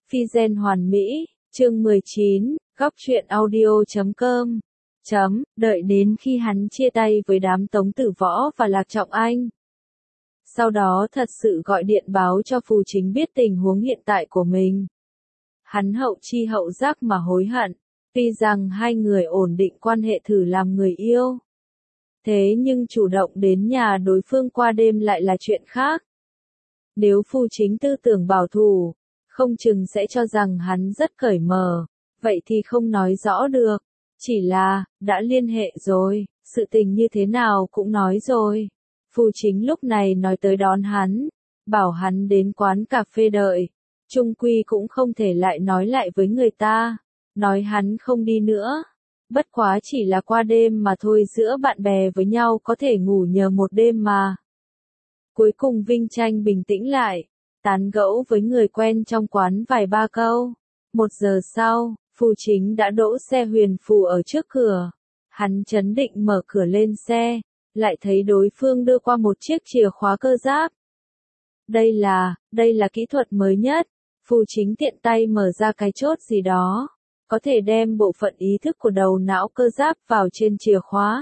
Phi gen hoàn mỹ, chương 19, góc truyện audio.com. Đợi đến khi hắn chia tay với đám Tống Tử Võ và Lạc Trọng Anh. Sau đó thật sự gọi điện báo cho Phù Chính biết tình huống hiện tại của mình. Hắn hậu chi hậu giác mà hối hận, tuy rằng hai người ổn định quan hệ thử làm người yêu. Thế nhưng chủ động đến nhà đối phương qua đêm lại là chuyện khác. Nếu Phù Chính tư tưởng bảo thủ, không chừng sẽ cho rằng hắn rất cởi mở, vậy thì không nói rõ được. Chỉ là, đã liên hệ rồi, sự tình như thế nào cũng nói rồi. Phù Chính lúc này nói tới đón hắn, bảo hắn đến quán cà phê đợi. Chung quy cũng không thể lại nói lại với người ta, nói hắn không đi nữa. Bất quá chỉ là qua đêm mà thôi, giữa bạn bè với nhau có thể ngủ nhờ một đêm mà. Cuối cùng Vinh Tranh bình tĩnh lại, tán gẫu với người quen trong quán vài ba câu. 1 giờ sau, Phù Chính đã đỗ xe Huyền Phù ở trước cửa. Hắn chấn định mở cửa lên xe, lại thấy đối phương đưa qua một chiếc chìa khóa cơ giáp. Đây là kỹ thuật mới nhất. Phù Chính tiện tay mở ra cái chốt gì đó, có thể đem bộ phận ý thức của đầu não cơ giáp vào trên chìa khóa.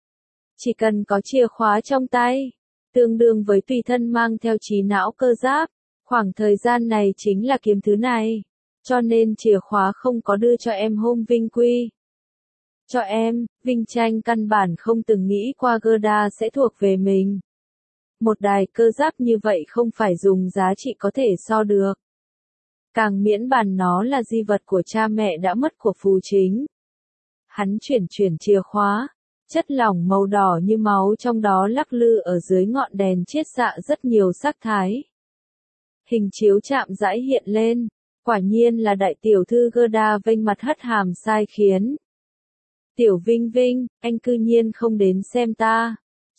Chỉ cần có chìa khóa trong tay, tương đương với tùy thân mang theo trí não cơ giáp. Khoảng thời gian này chính là kiếm thứ này, cho nên chìa khóa không có đưa cho em hôm Vinh Quy. Cho em, Vinh Tranh căn bản không từng nghĩ qua Gerda sẽ thuộc về mình. Một đài cơ giáp như vậy không phải dùng giá trị có thể so được. Càng miễn bàn nó là di vật của cha mẹ đã mất của Phù Chính. Hắn chuyển chìa khóa, chất lỏng màu đỏ như máu trong đó lắc lư ở dưới ngọn đèn chiết xạ rất nhiều sắc thái. Hình chiếu chạm rãi hiện lên, quả nhiên là đại tiểu thư Gerda vênh mặt hất hàm sai khiến. Tiểu Vinh Vinh, anh cư nhiên không đến xem ta.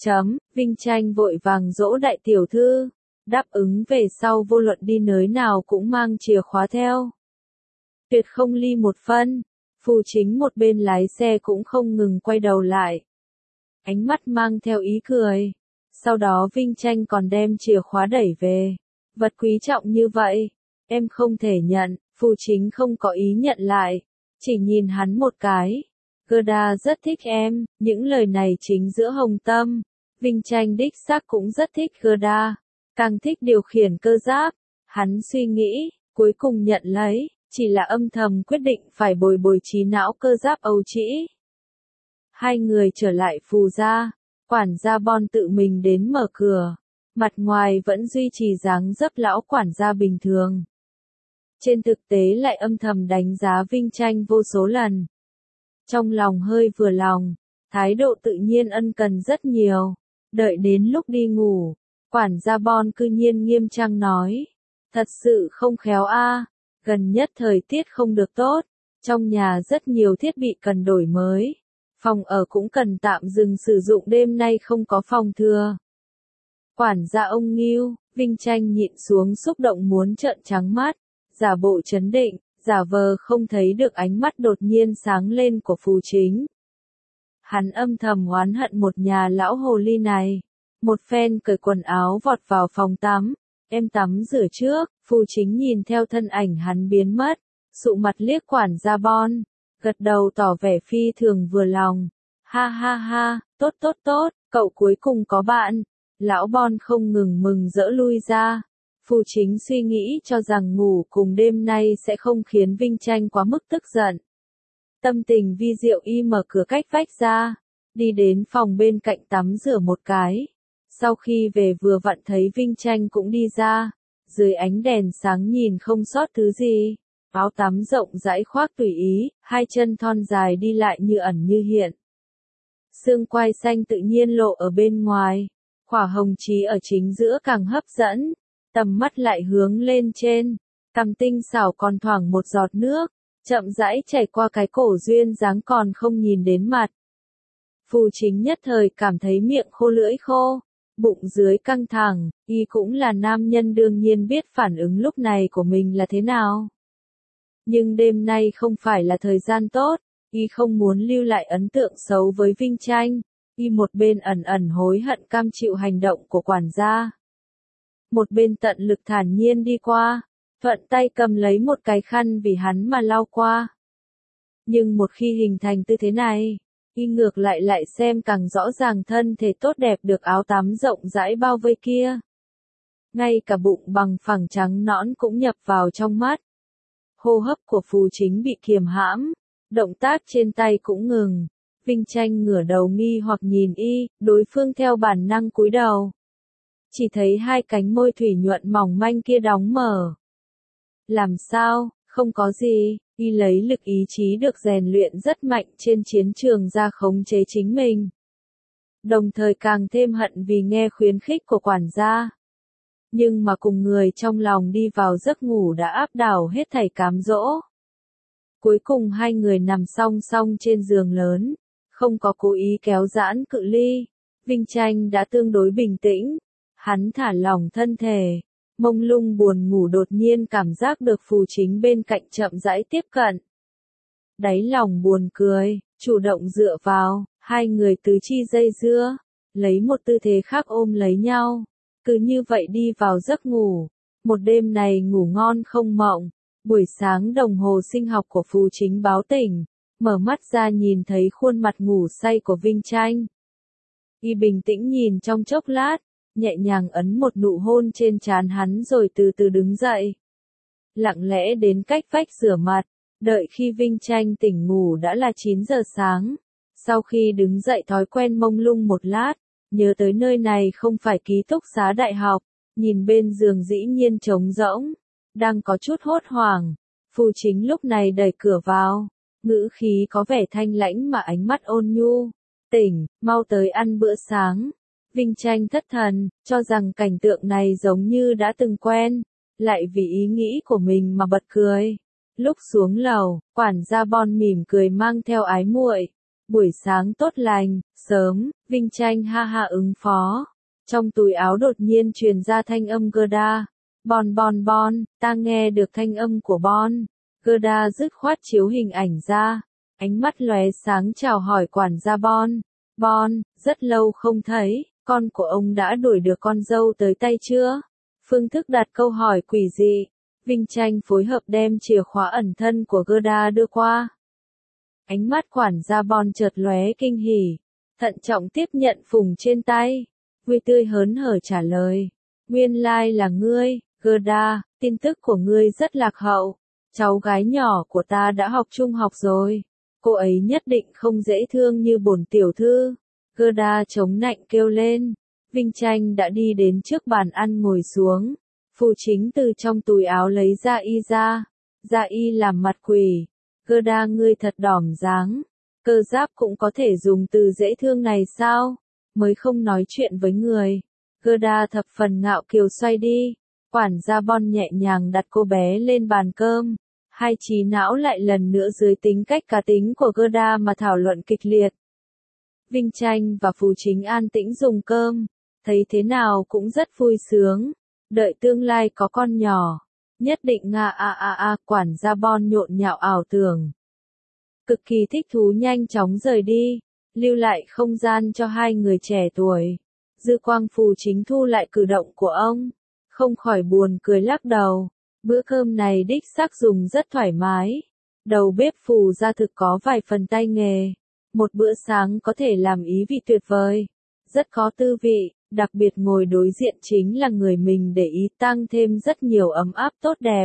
Vinh Tranh vội vàng dỗ đại tiểu thư, đáp ứng về sau vô luận đi nơi nào cũng mang chìa khóa theo. Tuyệt không ly một phân. Phù Chính một bên lái xe cũng không ngừng quay đầu lại, ánh mắt mang theo ý cười. Sau đó Vinh Tranh còn đem chìa khóa đẩy về. Vật quý trọng như vậy, em không thể nhận. Phù Chính không có ý nhận lại, chỉ nhìn hắn một cái. Gerda rất thích em, những lời này chính giữa hồng tâm. Vinh Tranh đích xác cũng rất thích Gerda, càng thích điều khiển cơ giáp. Hắn suy nghĩ, cuối cùng nhận lấy, chỉ là âm thầm quyết định phải bồi trí não cơ giáp Âu Trĩ. Hai người trở lại Phù gia, quản gia Bon tự mình đến mở cửa. Mặt ngoài vẫn duy trì dáng dấp lão quản gia bình thường. Trên thực tế lại âm thầm đánh giá Vinh Tranh vô số lần. Trong lòng hơi vừa lòng, thái độ tự nhiên ân cần rất nhiều. Đợi đến lúc đi ngủ, quản gia Bon cư nhiên nghiêm trang nói. Thật sự không khéo a, gần nhất thời tiết không được tốt, trong nhà rất nhiều thiết bị cần đổi mới. Phòng ở cũng cần tạm dừng sử dụng, đêm nay không có phòng thừa. Quản gia ông Ngưu, Vinh Tranh nhịn xuống xúc động muốn trợn trắng mắt, giả bộ trấn định, giả vờ không thấy được ánh mắt đột nhiên sáng lên của Phù Chính. Hắn âm thầm oán hận một nhà lão hồ ly này. Một phen cởi quần áo vọt vào phòng tắm, em tắm rửa trước. Phù Chính nhìn theo thân ảnh hắn biến mất, sụ mặt liếc quản gia Bon, gật đầu tỏ vẻ phi thường vừa lòng. Ha ha ha, tốt, cậu cuối cùng có bạn. Lão Bon không ngừng mừng rỡ lui ra. Phù Chính suy nghĩ cho rằng ngủ cùng đêm nay sẽ không khiến Vinh Tranh quá mức tức giận. Tâm tình vi diệu y mở cửa cách vách ra, đi đến phòng bên cạnh tắm rửa một cái. Sau khi về vừa vặn thấy Vinh Tranh cũng đi ra, dưới ánh đèn sáng nhìn không sót thứ gì. Áo tắm rộng rãi khoác tùy ý, hai chân thon dài đi lại như ẩn như hiện. Xương quai xanh tự nhiên lộ ở bên ngoài, khỏa hồng chí ở chính giữa càng hấp dẫn. Tầm mắt lại hướng lên trên, cằm tinh xảo còn thoảng một giọt nước, chậm rãi chảy qua cái cổ duyên dáng còn không nhìn đến mặt. Phù Chính nhất thời cảm thấy miệng khô lưỡi khô, bụng dưới căng thẳng, y cũng là nam nhân đương nhiên biết phản ứng lúc này của mình là thế nào. Nhưng đêm nay không phải là thời gian tốt, y không muốn lưu lại ấn tượng xấu với Vinh Tranh, y một bên ẩn hối hận cam chịu hành động của quản gia. Một bên tận lực thản nhiên đi qua, thuận tay cầm lấy một cái khăn vì hắn mà lau qua. Nhưng một khi hình thành tư thế này, y ngược lại xem càng rõ ràng thân thể tốt đẹp được áo tắm rộng rãi bao vây kia. Ngay cả bụng bằng phẳng trắng nõn cũng nhập vào trong mắt. Hô hấp của Phù Chính bị kiềm hãm, động tác trên tay cũng ngừng. Vinh Tranh ngửa đầu nghi hoặc nhìn y, đối phương theo bản năng cúi đầu. Chỉ thấy hai cánh môi thủy nhuận mỏng manh kia đóng mở. Làm sao, không có gì, y lấy lực ý chí được rèn luyện rất mạnh trên chiến trường ra khống chế chính mình. Đồng thời càng thêm hận vì nghe khuyến khích của quản gia. Nhưng mà cùng người trong lòng đi vào giấc ngủ đã áp đảo hết thảy cám dỗ. Cuối cùng hai người nằm song song trên giường lớn, không có cố ý kéo giãn cự ly. Vinh Tranh đã tương đối bình tĩnh, hắn thả lỏng thân thể, mông lung buồn ngủ đột nhiên cảm giác được Phù Chính bên cạnh chậm rãi tiếp cận. Đáy lòng buồn cười, chủ động dựa vào, hai người tứ chi dây dưa, lấy một tư thế khác ôm lấy nhau. Cứ như vậy đi vào giấc ngủ, một đêm này ngủ ngon không mộng. Buổi sáng đồng hồ sinh học của Phù Chính báo tỉnh, mở mắt ra nhìn thấy khuôn mặt ngủ say của Vinh Tranh. Y bình tĩnh nhìn trong chốc lát, nhẹ nhàng ấn một nụ hôn trên trán hắn rồi từ từ đứng dậy. Lặng lẽ đến cách vách rửa mặt, đợi khi Vinh Tranh tỉnh ngủ đã là 9 giờ sáng. Sau khi đứng dậy thói quen mông lung một lát, nhớ tới nơi này không phải ký túc xá đại học, nhìn bên giường dĩ nhiên trống rỗng, đang có chút hốt hoảng. Phù Chính lúc này đẩy cửa vào, ngữ khí có vẻ thanh lãnh mà ánh mắt ôn nhu. Tỉnh, mau tới ăn bữa sáng. Vinh Tranh thất thần, cho rằng cảnh tượng này giống như đã từng quen, lại vì ý nghĩ của mình mà bật cười. Lúc xuống lầu, quản gia Bon mỉm cười mang theo ái muội. Buổi sáng tốt lành, sớm, Vinh Tranh ha ha ứng phó. Trong túi áo đột nhiên truyền ra thanh âm Gerda. Bon Bon Bon, ta nghe được thanh âm của Bon. Gerda dứt khoát chiếu hình ảnh ra. Ánh mắt lóe sáng chào hỏi quản gia Bon. Bon, rất lâu không thấy, con của ông đã đuổi được con dâu tới tay chưa? Phương thức đặt câu hỏi quỷ dị. Vinh Tranh phối hợp đem chìa khóa ẩn thân của Gerda đưa qua. Ánh mắt quản gia Bon chợt lóe kinh hỉ, thận trọng tiếp nhận phùng trên tay. Vui tươi hớn hở trả lời. Nguyên lai là ngươi, Gerda, tin tức của ngươi rất lạc hậu. Cháu gái nhỏ của ta đã học trung học rồi. Cô ấy nhất định không dễ thương như bổn tiểu thư. Gerda chống nạnh kêu lên. Vinh Tranh đã đi đến trước bàn ăn ngồi xuống. Phù Chính từ trong túi áo lấy ra y ra. Ra y làm mặt quỷ. Gerda ngươi thật đỏm dáng. Cơ giáp cũng có thể dùng từ dễ thương này sao? Mới không nói chuyện với người. Gerda thập phần ngạo kiều xoay đi. Quản gia Bon nhẹ nhàng đặt cô bé lên bàn cơm. Hai trí não lại lần nữa dưới tính cách cá tính của Gerda mà thảo luận kịch liệt. Vinh Tranh và Phù Chính an tĩnh dùng cơm. Thấy thế nào cũng rất vui sướng. Đợi tương lai có con nhỏ. Nhất định quản gia Bon nhộn nhạo ảo tưởng. Cực kỳ thích thú nhanh chóng rời đi, lưu lại không gian cho hai người trẻ tuổi. Dư quang Phù Chính thu lại cử động của ông, không khỏi buồn cười lắc đầu. Bữa cơm này đích xác dùng rất thoải mái. Đầu bếp Phù gia thực có vài phần tay nghề. Một bữa sáng có thể làm ý vị tuyệt vời. Rất có tư vị, đặc biệt ngồi đối diện chính là người mình để ý tăng thêm rất nhiều ấm áp tốt đẹp.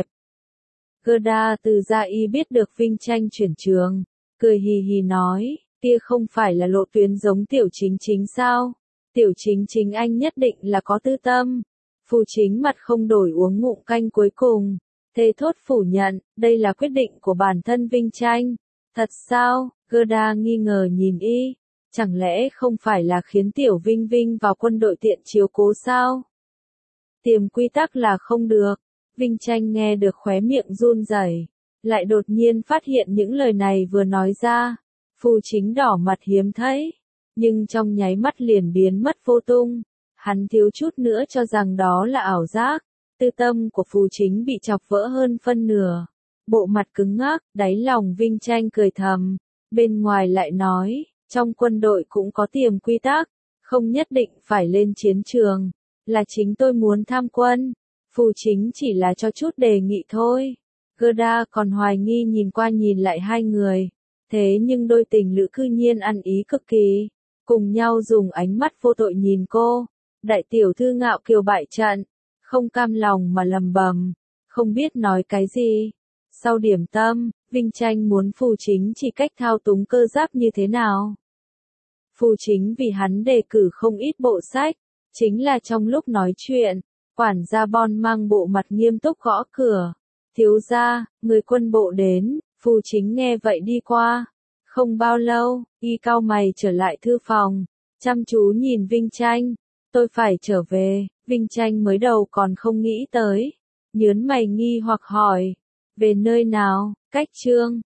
Gerda từ gia y biết được Vinh Tranh chuyển trường, cười hì hì nói, kia không phải là lộ tuyến giống Tiểu Chính Chính sao? Tiểu Chính Chính anh nhất định là có tư tâm. Phù Chính mặt không đổi uống ngụm canh cuối cùng, thề thốt phủ nhận, đây là quyết định của bản thân Vinh Tranh. Thật sao? Gerda nghi ngờ nhìn y, chẳng lẽ không phải là khiến Tiểu Vinh Vinh vào quân đội tiện chiếu cố sao? Tiềm quy tắc là không được. Vinh Tranh nghe được khóe miệng run rẩy, lại đột nhiên phát hiện những lời này vừa nói ra. Phù Chính đỏ mặt hiếm thấy, nhưng trong nháy mắt liền biến mất vô tung. Hắn thiếu chút nữa cho rằng đó là ảo giác. Tư tâm của Phù Chính bị chọc vỡ hơn phân nửa. Bộ mặt cứng ngắc, đáy lòng Vinh Tranh cười thầm. Bên ngoài lại nói, trong quân đội cũng có tiềm quy tắc, không nhất định phải lên chiến trường. Là chính tôi muốn tham quân. Phù Chính chỉ là cho chút đề nghị thôi. Gerda còn hoài nghi nhìn qua nhìn lại hai người. Thế nhưng đôi tình lữ cư nhiên ăn ý cực kỳ. Cùng nhau dùng ánh mắt vô tội nhìn cô. Đại tiểu thư ngạo kiều bại trận. Không cam lòng mà lầm bầm. Không biết nói cái gì. Sau điểm tâm, Vinh Tranh muốn Phù Chính chỉ cách thao túng cơ giáp như thế nào. Phù Chính vì hắn đề cử không ít bộ sách. Chính là trong lúc nói chuyện, quản gia Bon mang bộ mặt nghiêm túc gõ cửa. Thiếu gia, người quân bộ đến. Phù Chính nghe vậy đi qua. Không bao lâu, y cau mày trở lại thư phòng. Chăm chú nhìn Vinh Tranh. Tôi phải trở về. Vinh Tranh mới đầu còn không nghĩ tới. Nhớn mày nghi hoặc hỏi. Về nơi nào? Cách Trương.